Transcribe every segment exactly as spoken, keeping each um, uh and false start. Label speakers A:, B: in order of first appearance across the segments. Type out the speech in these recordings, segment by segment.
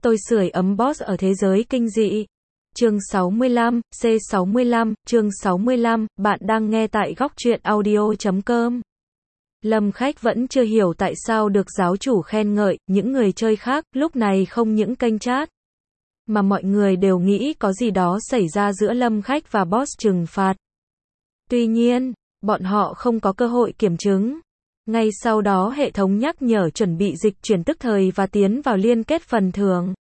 A: Tôi sưởi ấm boss ở thế giới kinh dị. Chương sáu mươi lăm, C sáu mươi lăm, chương sáu mươi lăm, bạn đang nghe tại góc truyện audio chấm com. Lâm Khách vẫn chưa hiểu tại sao được giáo chủ khen ngợi, những người chơi khác, lúc này không những kênh chat. Mà mọi người đều nghĩ có gì đó xảy ra giữa Lâm Khách và boss trừng phạt. Tuy nhiên, bọn họ không có cơ hội kiểm chứng. Ngay sau đó hệ thống nhắc nhở chuẩn bị dịch chuyển tức thời và tiến vào liên kết phần thưởng.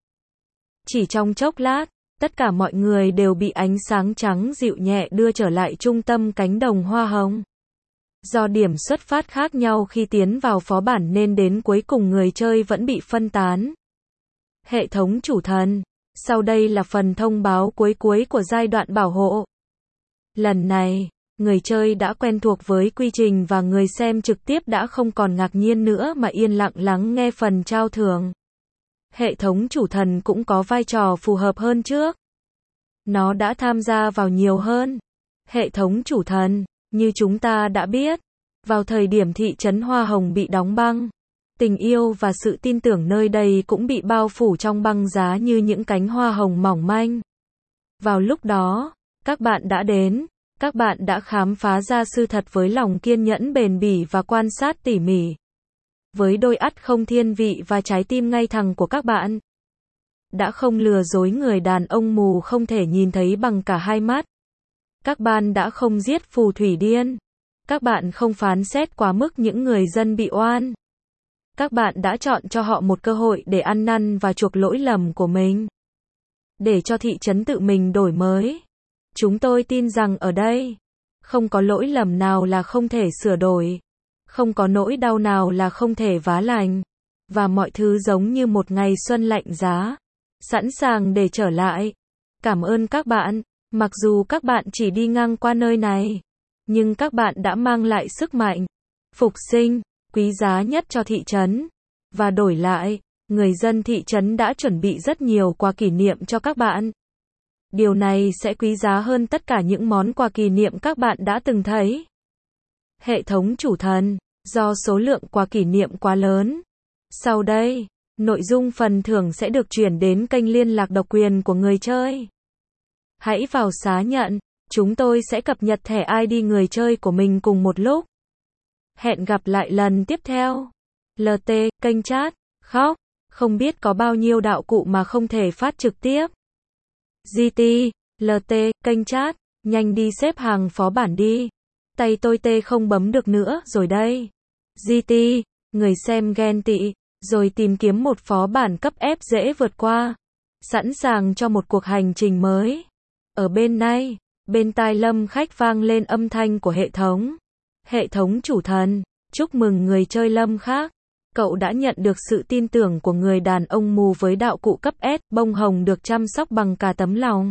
A: Chỉ trong chốc lát, tất cả mọi người đều bị ánh sáng trắng dịu nhẹ đưa trở lại trung tâm cánh đồng hoa hồng. Do điểm xuất phát khác nhau khi tiến vào phó bản nên đến cuối cùng người chơi vẫn bị phân tán. Hệ thống chủ thần. Sau đây là phần thông báo cuối cuối của giai đoạn bảo hộ. Lần này, người chơi đã quen thuộc với quy trình và người xem trực tiếp đã không còn ngạc nhiên nữa mà yên lặng lắng nghe phần trao thưởng. Hệ thống chủ thần cũng có vai trò phù hợp hơn trước. Nó đã tham gia vào nhiều hơn. Hệ thống chủ thần, như chúng ta đã biết, vào thời điểm thị trấn Hoa Hồng bị đóng băng, tình yêu và sự tin tưởng nơi đây cũng bị bao phủ trong băng giá như những cánh hoa hồng mỏng manh. Vào lúc đó, các bạn đã đến, các bạn đã khám phá ra sự thật với lòng kiên nhẫn bền bỉ và quan sát tỉ mỉ. Với đôi ắt không thiên vị và trái tim ngay thẳng của các bạn, đã không lừa dối người đàn ông mù không thể nhìn thấy bằng cả hai mắt. Các bạn đã không giết phù thủy điên. Các bạn không phán xét quá mức những người dân bị oan. Các bạn đã chọn cho họ một cơ hội để ăn năn và chuộc lỗi lầm của mình. Để cho thị trấn tự mình đổi mới. Chúng tôi tin rằng ở đây, không có lỗi lầm nào là không thể sửa đổi. Không có nỗi đau nào là không thể vá lành. Và mọi thứ giống như một ngày xuân lạnh giá. Sẵn sàng để trở lại. Cảm ơn các bạn. Mặc dù các bạn chỉ đi ngang qua nơi này, nhưng các bạn đã mang lại sức mạnh, phục sinh, quý giá nhất cho thị trấn. Và đổi lại, người dân thị trấn đã chuẩn bị rất nhiều quà kỷ niệm cho các bạn. Điều này sẽ quý giá hơn tất cả những món quà kỷ niệm các bạn đã từng thấy. Hệ thống chủ thần, do số lượng quà kỷ niệm quá lớn. Sau đây, nội dung phần thưởng sẽ được chuyển đến kênh liên lạc độc quyền của người chơi. Hãy vào xá nhận, chúng tôi sẽ cập nhật thẻ i đê người chơi của mình cùng một lúc. Hẹn gặp lại lần tiếp theo. lờ tê, kênh chat, khóc, không biết có bao nhiêu đạo cụ mà không thể phát trực tiếp. giê tê, lờ tê, kênh chat, nhanh đi xếp hàng phó bản đi. Tay tôi tê không bấm được nữa rồi đây. giê tê, người xem ghen tị, rồi tìm kiếm một phó bản cấp ép dễ vượt qua. Sẵn sàng cho một cuộc hành trình mới. Ở bên này, bên tai Lâm Khách vang lên âm thanh của hệ thống. Hệ thống chủ thần, chúc mừng người chơi Lâm khác. Cậu đã nhận được sự tin tưởng của người đàn ông mù với đạo cụ cấp S, bông hồng được chăm sóc bằng cả tấm lòng.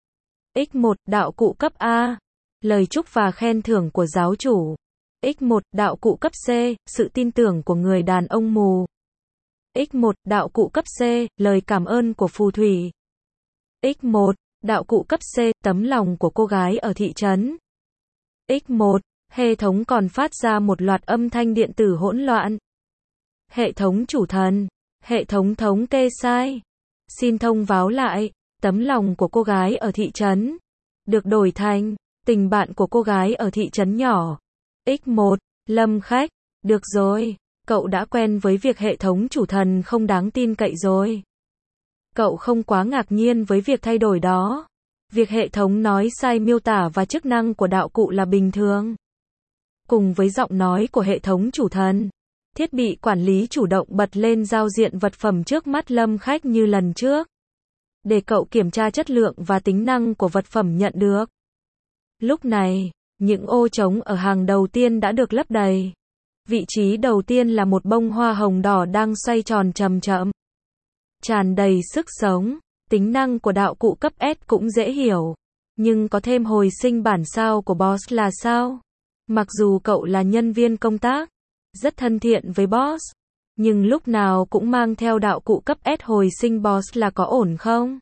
A: ích một, đạo cụ cấp A. Lời chúc và khen thưởng của giáo chủ. ích một, đạo cụ cấp C, sự tin tưởng của người đàn ông mù. ích một, đạo cụ cấp C, lời cảm ơn của phù thủy. ích một, đạo cụ cấp C, tấm lòng của cô gái ở thị trấn. ích một, hệ thống còn phát ra một loạt âm thanh điện tử hỗn loạn. Hệ thống chủ thần, hệ thống thống kê sai. Xin thông báo lại, tấm lòng của cô gái ở thị trấn được đổi thành tình bạn của cô gái ở thị trấn nhỏ. ích một, Lâm Khách, được rồi, cậu đã quen với việc hệ thống chủ thần không đáng tin cậy rồi. Cậu không quá ngạc nhiên với việc thay đổi đó. Việc hệ thống nói sai miêu tả và chức năng của đạo cụ là bình thường. Cùng với giọng nói của hệ thống chủ thần, thiết bị quản lý chủ động bật lên giao diện vật phẩm trước mắt Lâm Khách như lần trước. Để cậu kiểm tra chất lượng và tính năng của vật phẩm nhận được. Lúc này, những ô trống ở hàng đầu tiên đã được lấp đầy. Vị trí đầu tiên là một bông hoa hồng đỏ đang xoay tròn chậm chậm. Tràn đầy sức sống. Tính năng của đạo cụ cấp S cũng dễ hiểu. Nhưng có thêm hồi sinh bản sao của boss là sao? Mặc dù cậu là nhân viên công tác, rất thân thiện với boss, nhưng lúc nào cũng mang theo đạo cụ cấp S hồi sinh boss là có ổn không?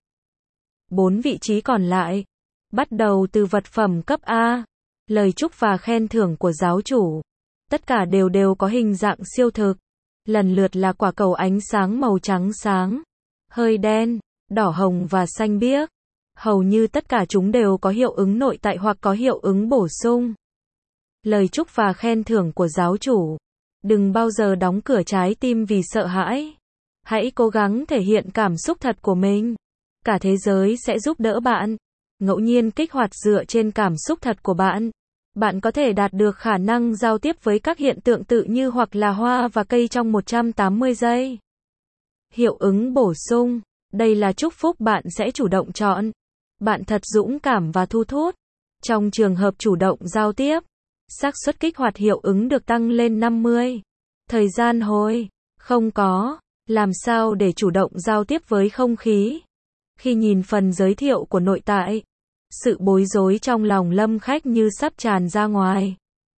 A: Bốn vị trí còn lại, bắt đầu từ vật phẩm cấp A, lời chúc và khen thưởng của giáo chủ. Tất cả đều đều có hình dạng siêu thực. Lần lượt là quả cầu ánh sáng màu trắng sáng, hơi đen, đỏ hồng và xanh biếc. Hầu như tất cả chúng đều có hiệu ứng nội tại hoặc có hiệu ứng bổ sung. Lời chúc và khen thưởng của giáo chủ. Đừng bao giờ đóng cửa trái tim vì sợ hãi. Hãy cố gắng thể hiện cảm xúc thật của mình. Cả thế giới sẽ giúp đỡ bạn. Ngẫu nhiên kích hoạt dựa trên cảm xúc thật của bạn. Bạn có thể đạt được khả năng giao tiếp với các hiện tượng tự như hoặc là hoa và cây trong một trăm tám mươi giây. Hiệu ứng bổ sung. Đây là chúc phúc bạn sẽ chủ động chọn. Bạn thật dũng cảm và thu hút. Trong trường hợp chủ động giao tiếp, xác suất kích hoạt hiệu ứng được tăng lên năm mươi. Thời gian hồi. Không có. Làm sao để chủ động giao tiếp với không khí? Khi nhìn phần giới thiệu của nội tại, sự bối rối trong lòng Lâm Khách như sắp tràn ra ngoài.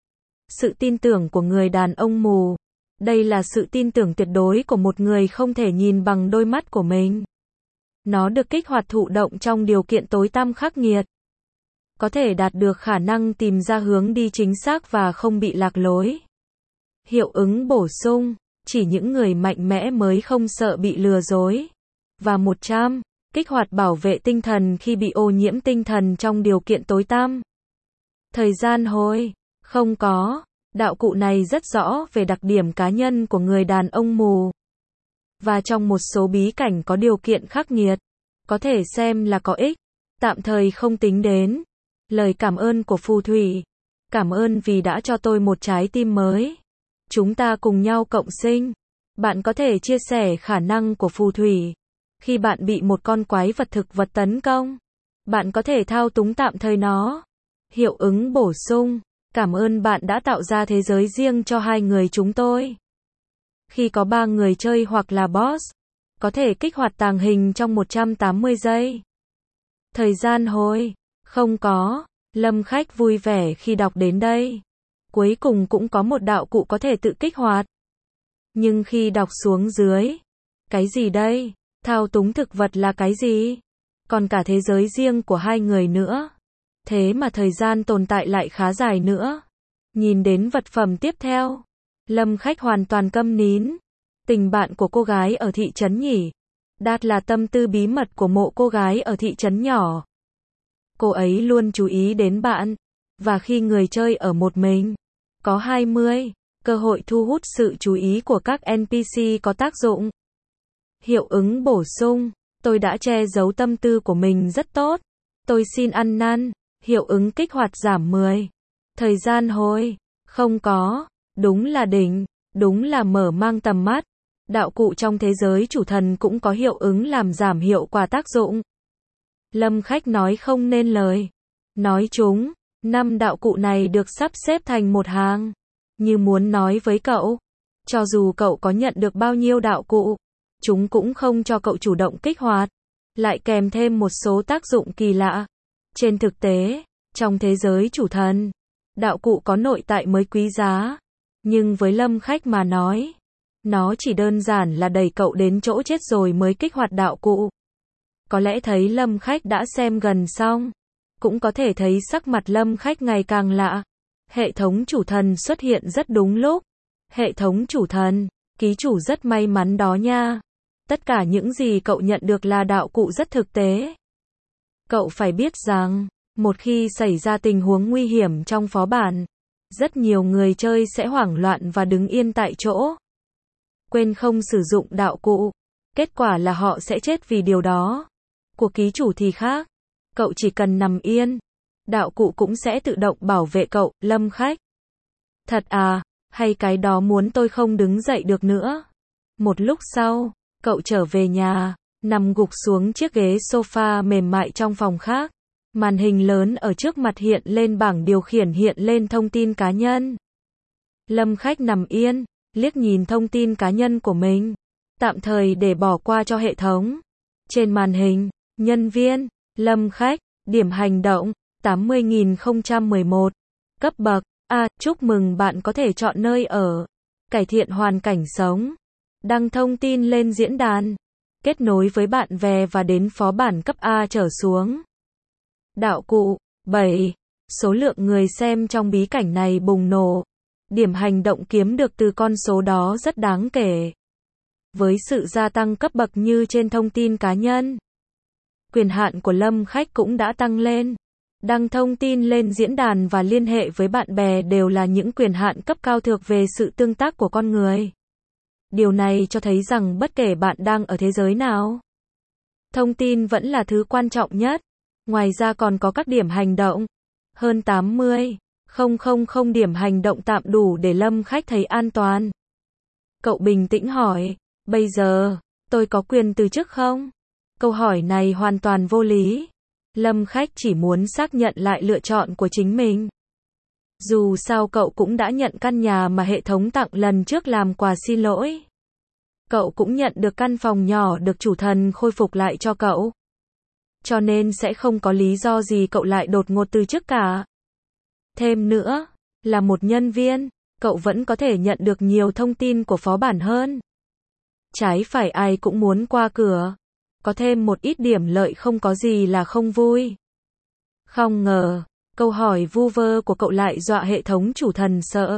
A: Sự tin tưởng của người đàn ông mù. Đây là sự tin tưởng tuyệt đối của một người không thể nhìn bằng đôi mắt của mình. Nó được kích hoạt thụ động trong điều kiện tối tăm khắc nghiệt. Có thể đạt được khả năng tìm ra hướng đi chính xác và không bị lạc lối. Hiệu ứng bổ sung. Chỉ những người mạnh mẽ mới không sợ bị lừa dối. Và một trăm. Kích hoạt bảo vệ tinh thần khi bị ô nhiễm tinh thần trong điều kiện tối tăm. Thời gian hồi. Không có. Đạo cụ này rất rõ về đặc điểm cá nhân của người đàn ông mù. Và trong một số bí cảnh có điều kiện khắc nghiệt, có thể xem là có ích. Tạm thời không tính đến. Lời cảm ơn của phù thủy. Cảm ơn vì đã cho tôi một trái tim mới. Chúng ta cùng nhau cộng sinh. Bạn có thể chia sẻ khả năng của phù thủy. Khi bạn bị một con quái vật thực vật tấn công, bạn có thể thao túng tạm thời nó. Hiệu ứng bổ sung. Cảm ơn bạn đã tạo ra thế giới riêng cho hai người chúng tôi. Khi có ba người chơi hoặc là boss, có thể kích hoạt tàng hình trong một trăm tám mươi giây. Thời gian hồi. Không có. Lâm Khách vui vẻ khi đọc đến đây. Cuối cùng cũng có một đạo cụ có thể tự kích hoạt. Nhưng khi đọc xuống dưới, cái gì đây? Thao túng thực vật là cái gì? Còn cả thế giới riêng của hai người nữa. Thế mà thời gian tồn tại lại khá dài nữa. Nhìn đến vật phẩm tiếp theo, Lâm Khách hoàn toàn câm nín. Tình bạn của cô gái ở thị trấn nhỉ? Đạt là tâm tư bí mật của mộ cô gái ở thị trấn nhỏ. Cô ấy luôn chú ý đến bạn. Và khi người chơi ở một mình, có hai mươi. Cơ hội thu hút sự chú ý của các en pê xê có tác dụng. Hiệu ứng bổ sung. Tôi đã che giấu tâm tư của mình rất tốt. Tôi xin ăn năn. Hiệu ứng kích hoạt giảm mười. Thời gian hồi. Không có. Đúng là đỉnh. Đúng là mở mang tầm mắt. Đạo cụ trong thế giới chủ thần cũng có hiệu ứng làm giảm hiệu quả tác dụng. Lâm Khách nói không nên lời. Nói chúng. Năm đạo cụ này được sắp xếp thành một hàng. Như muốn nói với cậu. Cho dù cậu có nhận được bao nhiêu đạo cụ, chúng cũng không cho cậu chủ động kích hoạt. Lại kèm thêm một số tác dụng kỳ lạ. Trên thực tế, trong thế giới chủ thần, đạo cụ có nội tại mới quý giá. Nhưng với Lâm Khách mà nói, nó chỉ đơn giản là đẩy cậu đến chỗ chết rồi mới kích hoạt đạo cụ. Có lẽ thấy Lâm Khách đã xem gần xong. Cũng có thể thấy sắc mặt Lâm Khách ngày càng lạ. Hệ thống chủ thần xuất hiện rất đúng lúc. Hệ thống chủ thần, ký chủ rất may mắn đó nha. Tất cả những gì cậu nhận được là đạo cụ rất thực tế. Cậu phải biết rằng, một khi xảy ra tình huống nguy hiểm trong phó bản, rất nhiều người chơi sẽ hoảng loạn và đứng yên tại chỗ. Quên không sử dụng đạo cụ. Kết quả là họ sẽ chết vì điều đó. Của ký chủ thì khác. Cậu chỉ cần nằm yên. Đạo cụ cũng sẽ tự động bảo vệ cậu, Lâm Khách. Thật à, hay cái đó muốn tôi không đứng dậy được nữa. Một lúc sau, cậu trở về nhà, nằm gục xuống chiếc ghế sofa mềm mại trong phòng khác. Màn hình lớn ở trước mặt hiện lên bảng điều khiển hiện lên thông tin cá nhân. Lâm Khách nằm yên, liếc nhìn thông tin cá nhân của mình. Tạm thời để bỏ qua cho hệ thống. Trên màn hình, nhân viên, Lâm Khách, điểm hành động, tám mươi nghìn không trăm mười một. Cấp bậc, A, chúc mừng bạn có thể chọn nơi ở. Cải thiện hoàn cảnh sống. Đăng thông tin lên diễn đàn. Kết nối với bạn bè và đến phó bản cấp A trở xuống. Đạo cụ, bảy. Số lượng người xem trong bí cảnh này bùng nổ. Điểm hành động kiếm được từ con số đó rất đáng kể. Với sự gia tăng cấp bậc như trên thông tin cá nhân, quyền hạn của Lâm Khách cũng đã tăng lên. Đăng thông tin lên diễn đàn và liên hệ với bạn bè đều là những quyền hạn cấp cao thuộc về sự tương tác của con người. Điều này cho thấy rằng bất kể bạn đang ở thế giới nào, thông tin vẫn là thứ quan trọng nhất. Ngoài ra còn có các điểm hành động. Hơn tám mươi nghìn điểm hành động tạm đủ để Lâm Khách thấy an toàn. Cậu bình tĩnh hỏi, bây giờ, tôi có quyền từ chức không? Câu hỏi này hoàn toàn vô lý. Lâm Khách chỉ muốn xác nhận lại lựa chọn của chính mình. Dù sao cậu cũng đã nhận căn nhà mà hệ thống tặng lần trước làm quà xin lỗi. Cậu cũng nhận được căn phòng nhỏ được chủ thần khôi phục lại cho cậu. Cho nên sẽ không có lý do gì cậu lại đột ngột từ chức cả. Thêm nữa, là một nhân viên, cậu vẫn có thể nhận được nhiều thông tin của phó bản hơn. Trái phải ai cũng muốn qua cửa. Có thêm một ít điểm lợi không có gì là không vui. Không ngờ, câu hỏi vu vơ của cậu lại dọa hệ thống chủ thần sợ.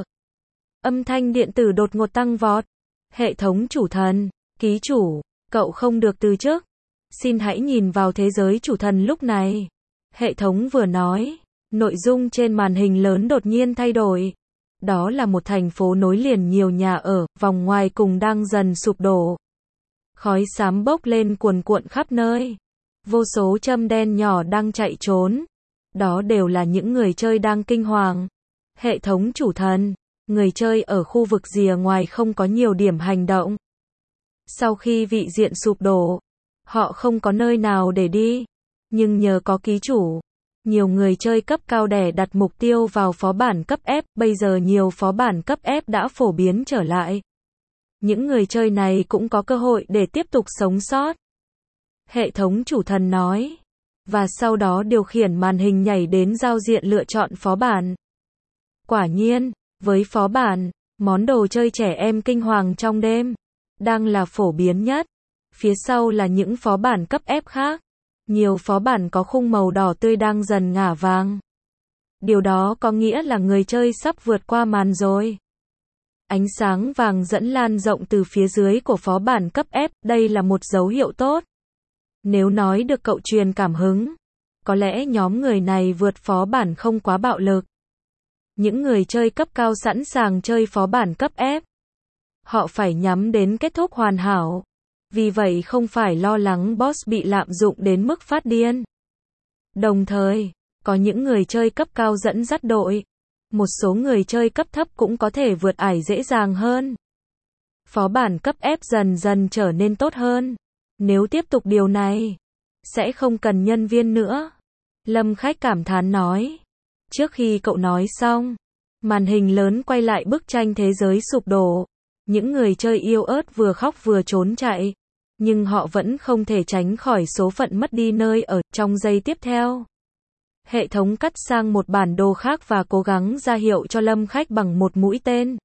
A: Âm thanh điện tử đột ngột tăng vọt. Hệ thống chủ thần, ký chủ, cậu không được từ chức. Xin hãy nhìn vào thế giới chủ thần lúc này. Hệ thống vừa nói, nội dung trên màn hình lớn đột nhiên thay đổi. Đó là một thành phố nối liền nhiều nhà ở, vòng ngoài cùng đang dần sụp đổ. Khói xám bốc lên cuồn cuộn khắp nơi. Vô số châm đen nhỏ đang chạy trốn. Đó đều là những người chơi đang kinh hoàng. Hệ thống chủ thần, người chơi ở khu vực rìa ngoài không có nhiều điểm hành động. Sau khi vị diện sụp đổ, họ không có nơi nào để đi. Nhưng nhờ có ký chủ, nhiều người chơi cấp cao đẻ đặt mục tiêu vào phó bản cấp F, bây giờ nhiều phó bản cấp F đã phổ biến trở lại. Những người chơi này cũng có cơ hội để tiếp tục sống sót. Hệ thống chủ thần nói. Và sau đó điều khiển màn hình nhảy đến giao diện lựa chọn phó bản. Quả nhiên, với phó bản, món đồ chơi trẻ em kinh hoàng trong đêm, đang là phổ biến nhất. Phía sau là những phó bản cấp F khác. Nhiều phó bản có khung màu đỏ tươi đang dần ngả vàng. Điều đó có nghĩa là người chơi sắp vượt qua màn rồi. Ánh sáng vàng dẫn lan rộng từ phía dưới của phó bản cấp F, đây là một dấu hiệu tốt. Nếu nói được cậu truyền cảm hứng, có lẽ nhóm người này vượt phó bản không quá bạo lực. Những người chơi cấp cao sẵn sàng chơi phó bản cấp F. Họ phải nhắm đến kết thúc hoàn hảo. Vì vậy không phải lo lắng boss bị lạm dụng đến mức phát điên. Đồng thời, có những người chơi cấp cao dẫn dắt đội. Một số người chơi cấp thấp cũng có thể vượt ải dễ dàng hơn. Phó bản cấp F dần dần trở nên tốt hơn. Nếu tiếp tục điều này, sẽ không cần nhân viên nữa. Lâm Khách cảm thán nói. Trước khi cậu nói xong, màn hình lớn quay lại bức tranh thế giới sụp đổ. Những người chơi yếu ớt vừa khóc vừa trốn chạy. Nhưng họ vẫn không thể tránh khỏi số phận mất đi nơi ở trong giây tiếp theo. Hệ thống cắt sang một bản đồ khác và cố gắng ra hiệu cho Lâm Khách bằng một mũi tên.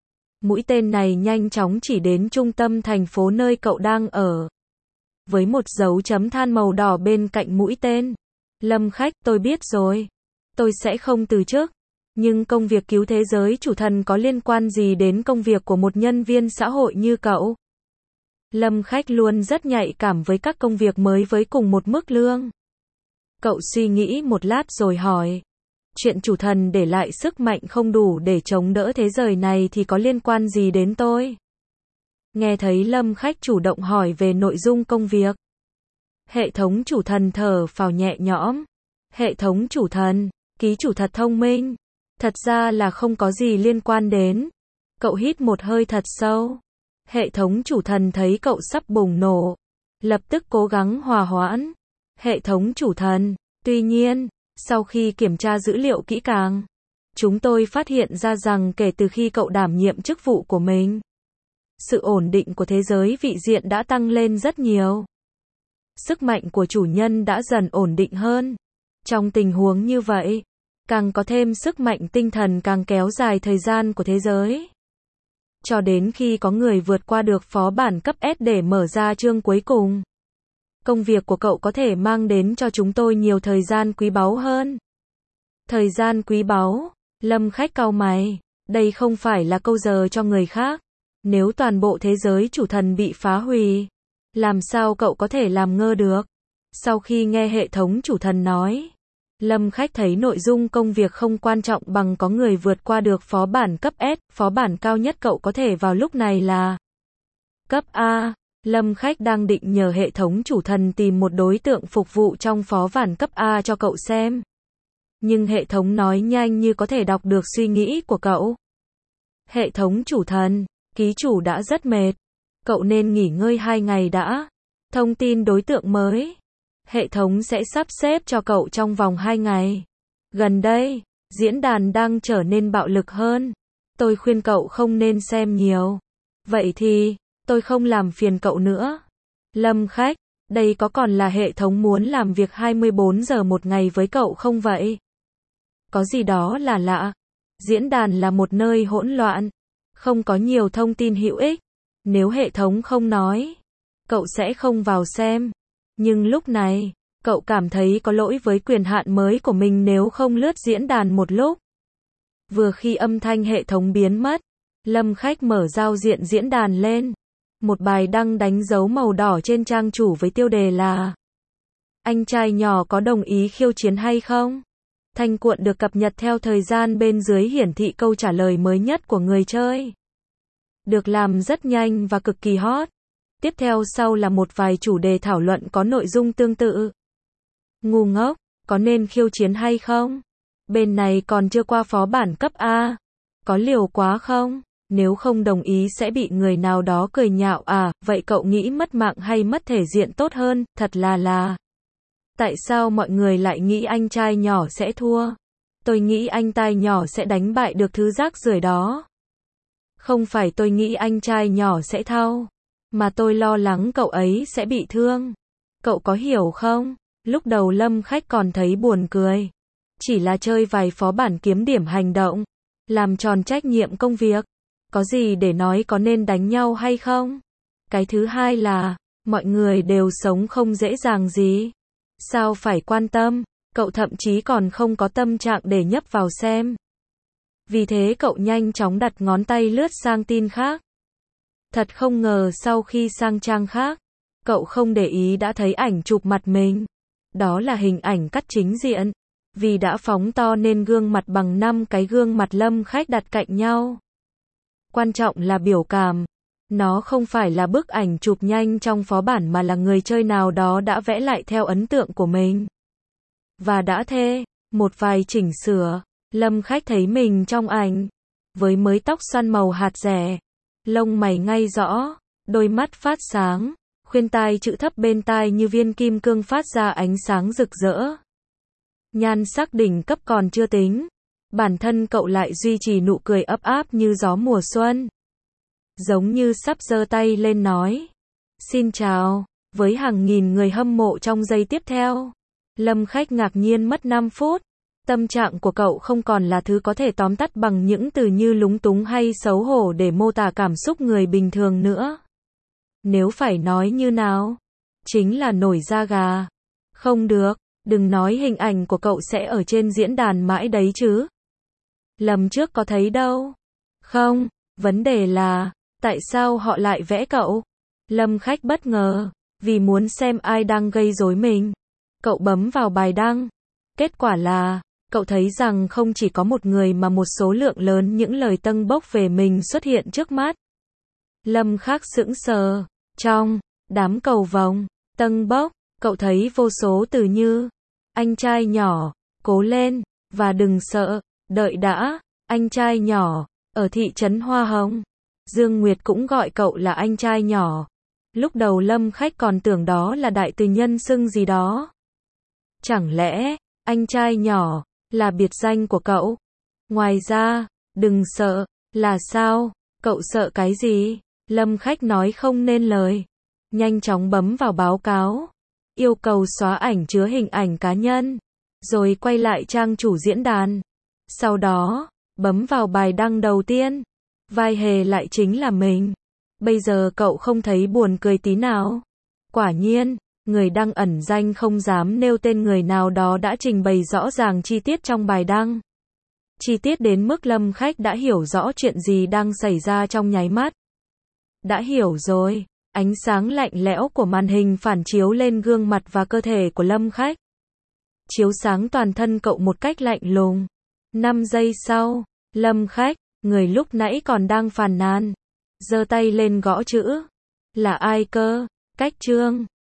A: Mũi tên này nhanh chóng chỉ đến trung tâm thành phố nơi cậu đang ở. Với một dấu chấm than màu đỏ bên cạnh mũi tên. Lâm Khách, tôi biết rồi. Tôi sẽ không từ chức. Nhưng công việc cứu thế giới chủ thần có liên quan gì đến công việc của một nhân viên xã hội như cậu? Lâm Khách luôn rất nhạy cảm với các công việc mới với cùng một mức lương. Cậu suy nghĩ một lát rồi hỏi. Chuyện chủ thần để lại sức mạnh không đủ để chống đỡ thế giới này thì có liên quan gì đến tôi? Nghe thấy Lâm Khách chủ động hỏi về nội dung công việc. Hệ thống chủ thần thở phào nhẹ nhõm. Hệ thống chủ thần, ký chủ thật thông minh. Thật ra là không có gì liên quan đến. Cậu hít một hơi thật sâu. Hệ thống chủ thần thấy cậu sắp bùng nổ. Lập tức cố gắng hòa hoãn. Hệ thống chủ thần, tuy nhiên, sau khi kiểm tra dữ liệu kỹ càng, chúng tôi phát hiện ra rằng kể từ khi cậu đảm nhiệm chức vụ của mình, sự ổn định của thế giới vị diện đã tăng lên rất nhiều. Sức mạnh của chủ nhân đã dần ổn định hơn. Trong tình huống như vậy, càng có thêm sức mạnh tinh thần càng kéo dài thời gian của thế giới. Cho đến khi có người vượt qua được phó bản cấp S để mở ra chương cuối cùng. Công việc của cậu có thể mang đến cho chúng tôi nhiều thời gian quý báu hơn. Thời gian quý báu, Lâm Khách cau mày. Đây không phải là câu giờ cho người khác. Nếu toàn bộ thế giới chủ thần bị phá hủy, làm sao cậu có thể làm ngơ được? Sau khi nghe hệ thống chủ thần nói, Lâm Khách thấy nội dung công việc không quan trọng bằng có người vượt qua được phó bản cấp S, phó bản cao nhất cậu có thể vào lúc này là cấp A. Lâm Khách đang định nhờ hệ thống chủ thần tìm một đối tượng phục vụ trong phó bản cấp A cho cậu xem. Nhưng hệ thống nói nhanh như có thể đọc được suy nghĩ của cậu. Hệ thống chủ thần, ký chủ đã rất mệt. Cậu nên nghỉ ngơi hai ngày đã. Thông tin đối tượng mới. Hệ thống sẽ sắp xếp cho cậu trong vòng hai ngày. Gần đây, diễn đàn đang trở nên bạo lực hơn. Tôi khuyên cậu không nên xem nhiều. Vậy thì, tôi không làm phiền cậu nữa. Lâm Khách, đây có còn là hệ thống muốn làm việc hai mươi bốn giờ một ngày với cậu không vậy? Có gì đó là lạ. Diễn đàn là một nơi hỗn loạn, không có nhiều thông tin hữu ích. Nếu hệ thống không nói, cậu sẽ không vào xem. Nhưng lúc này, cậu cảm thấy có lỗi với quyền hạn mới của mình nếu không lướt diễn đàn một lúc. Vừa khi âm thanh hệ thống biến mất, Lâm Khách mở giao diện diễn đàn lên. Một bài đăng đánh dấu màu đỏ trên trang chủ với tiêu đề là: Anh trai nhỏ có đồng ý khiêu chiến hay không? Thanh cuộn được cập nhật theo thời gian, bên dưới hiển thị câu trả lời mới nhất của người chơi. Được làm rất nhanh và cực kỳ hot. Tiếp theo sau là một vài chủ đề thảo luận có nội dung tương tự. Ngu ngốc, có nên khiêu chiến hay không? Bên này còn chưa qua phó bản cấp A. Có liều quá không? Nếu không đồng ý sẽ bị người nào đó cười nhạo à, vậy cậu nghĩ mất mạng hay mất thể diện tốt hơn? Thật là là. Tại sao mọi người lại nghĩ anh trai nhỏ sẽ thua? Tôi nghĩ anh trai nhỏ sẽ đánh bại được thứ rác rưởi đó. Không phải tôi nghĩ anh trai nhỏ sẽ thao, mà tôi lo lắng cậu ấy sẽ bị thương. Cậu có hiểu không? Lúc đầu Lâm Khách còn thấy buồn cười. Chỉ là chơi vài phó bản kiếm điểm hành động, làm tròn trách nhiệm công việc. Có gì để nói có nên đánh nhau hay không? Cái thứ hai là, mọi người đều sống không dễ dàng gì. Sao phải quan tâm? Cậu thậm chí còn không có tâm trạng để nhấp vào xem. Vì thế cậu nhanh chóng đặt ngón tay lướt sang tin khác. Thật không ngờ sau khi sang trang khác, cậu không để ý đã thấy ảnh chụp mặt mình. Đó là hình ảnh cắt chính diện. Vì đã phóng to nên gương mặt bằng năm cái gương mặt Lâm Khách đặt cạnh nhau. Quan trọng là biểu cảm. Nó không phải là bức ảnh chụp nhanh trong phó bản mà là người chơi nào đó đã vẽ lại theo ấn tượng của mình. Và đã thế, một vài chỉnh sửa, Lâm Khách thấy mình trong ảnh. Với mớ tóc xoăn màu hạt rẻ, lông mày ngay rõ, đôi mắt phát sáng, khuyên tai chữ thấp bên tai như viên kim cương phát ra ánh sáng rực rỡ. Nhan sắc đỉnh cấp còn chưa tính, bản thân cậu lại duy trì nụ cười ấp áp như gió mùa xuân. Giống như sắp giơ tay lên nói xin chào, với hàng nghìn người hâm mộ trong giây tiếp theo. Lâm Khách ngạc nhiên mất năm phút. Tâm trạng của cậu không còn là thứ có thể tóm tắt bằng những từ như lúng túng hay xấu hổ để mô tả cảm xúc người bình thường nữa. Nếu phải nói như nào, chính là nổi da gà. Không được, đừng nói hình ảnh của cậu sẽ ở trên diễn đàn mãi đấy chứ. Lần trước có thấy đâu. Không, vấn đề là, tại sao họ lại vẽ cậu? Lâm Khách bất ngờ, vì muốn xem ai đang gây rối mình. Cậu bấm vào bài đăng. Kết quả là, cậu thấy rằng không chỉ có một người mà một số lượng lớn những lời tâng bốc về mình xuất hiện trước mắt. Lâm Khách sững sờ. Trong đám cầu vồng, tâng bốc, cậu thấy vô số từ như anh trai nhỏ, cố lên, và đừng sợ, đợi đã, anh trai nhỏ, ở thị trấn Hoa Hồng. Dương Nguyệt cũng gọi cậu là anh trai nhỏ. Lúc đầu Lâm Khách còn tưởng đó là đại từ nhân xưng gì đó. Chẳng lẽ, anh trai nhỏ, là biệt danh của cậu? Ngoài ra, đừng sợ, là sao? Cậu sợ cái gì? Lâm Khách nói không nên lời. Nhanh chóng bấm vào báo cáo. Yêu cầu xóa ảnh chứa hình ảnh cá nhân. Rồi quay lại trang chủ diễn đàn. Sau đó, bấm vào bài đăng đầu tiên. Vai hề lại chính là mình. Bây giờ cậu không thấy buồn cười tí nào. Quả nhiên, người đăng ẩn danh không dám nêu tên người nào đó đã trình bày rõ ràng chi tiết trong bài đăng. Chi tiết đến mức Lâm Khách đã hiểu rõ chuyện gì đang xảy ra trong nháy mắt. đã hiểu rồi. Ánh sáng lạnh lẽo của màn hình phản chiếu lên gương mặt và cơ thể của Lâm Khách. Chiếu sáng toàn thân cậu một cách lạnh lùng. năm giây sau, Lâm Khách, người lúc nãy còn đang phàn nàn, giơ tay lên gõ chữ. Là ai cơ? Cách Trương.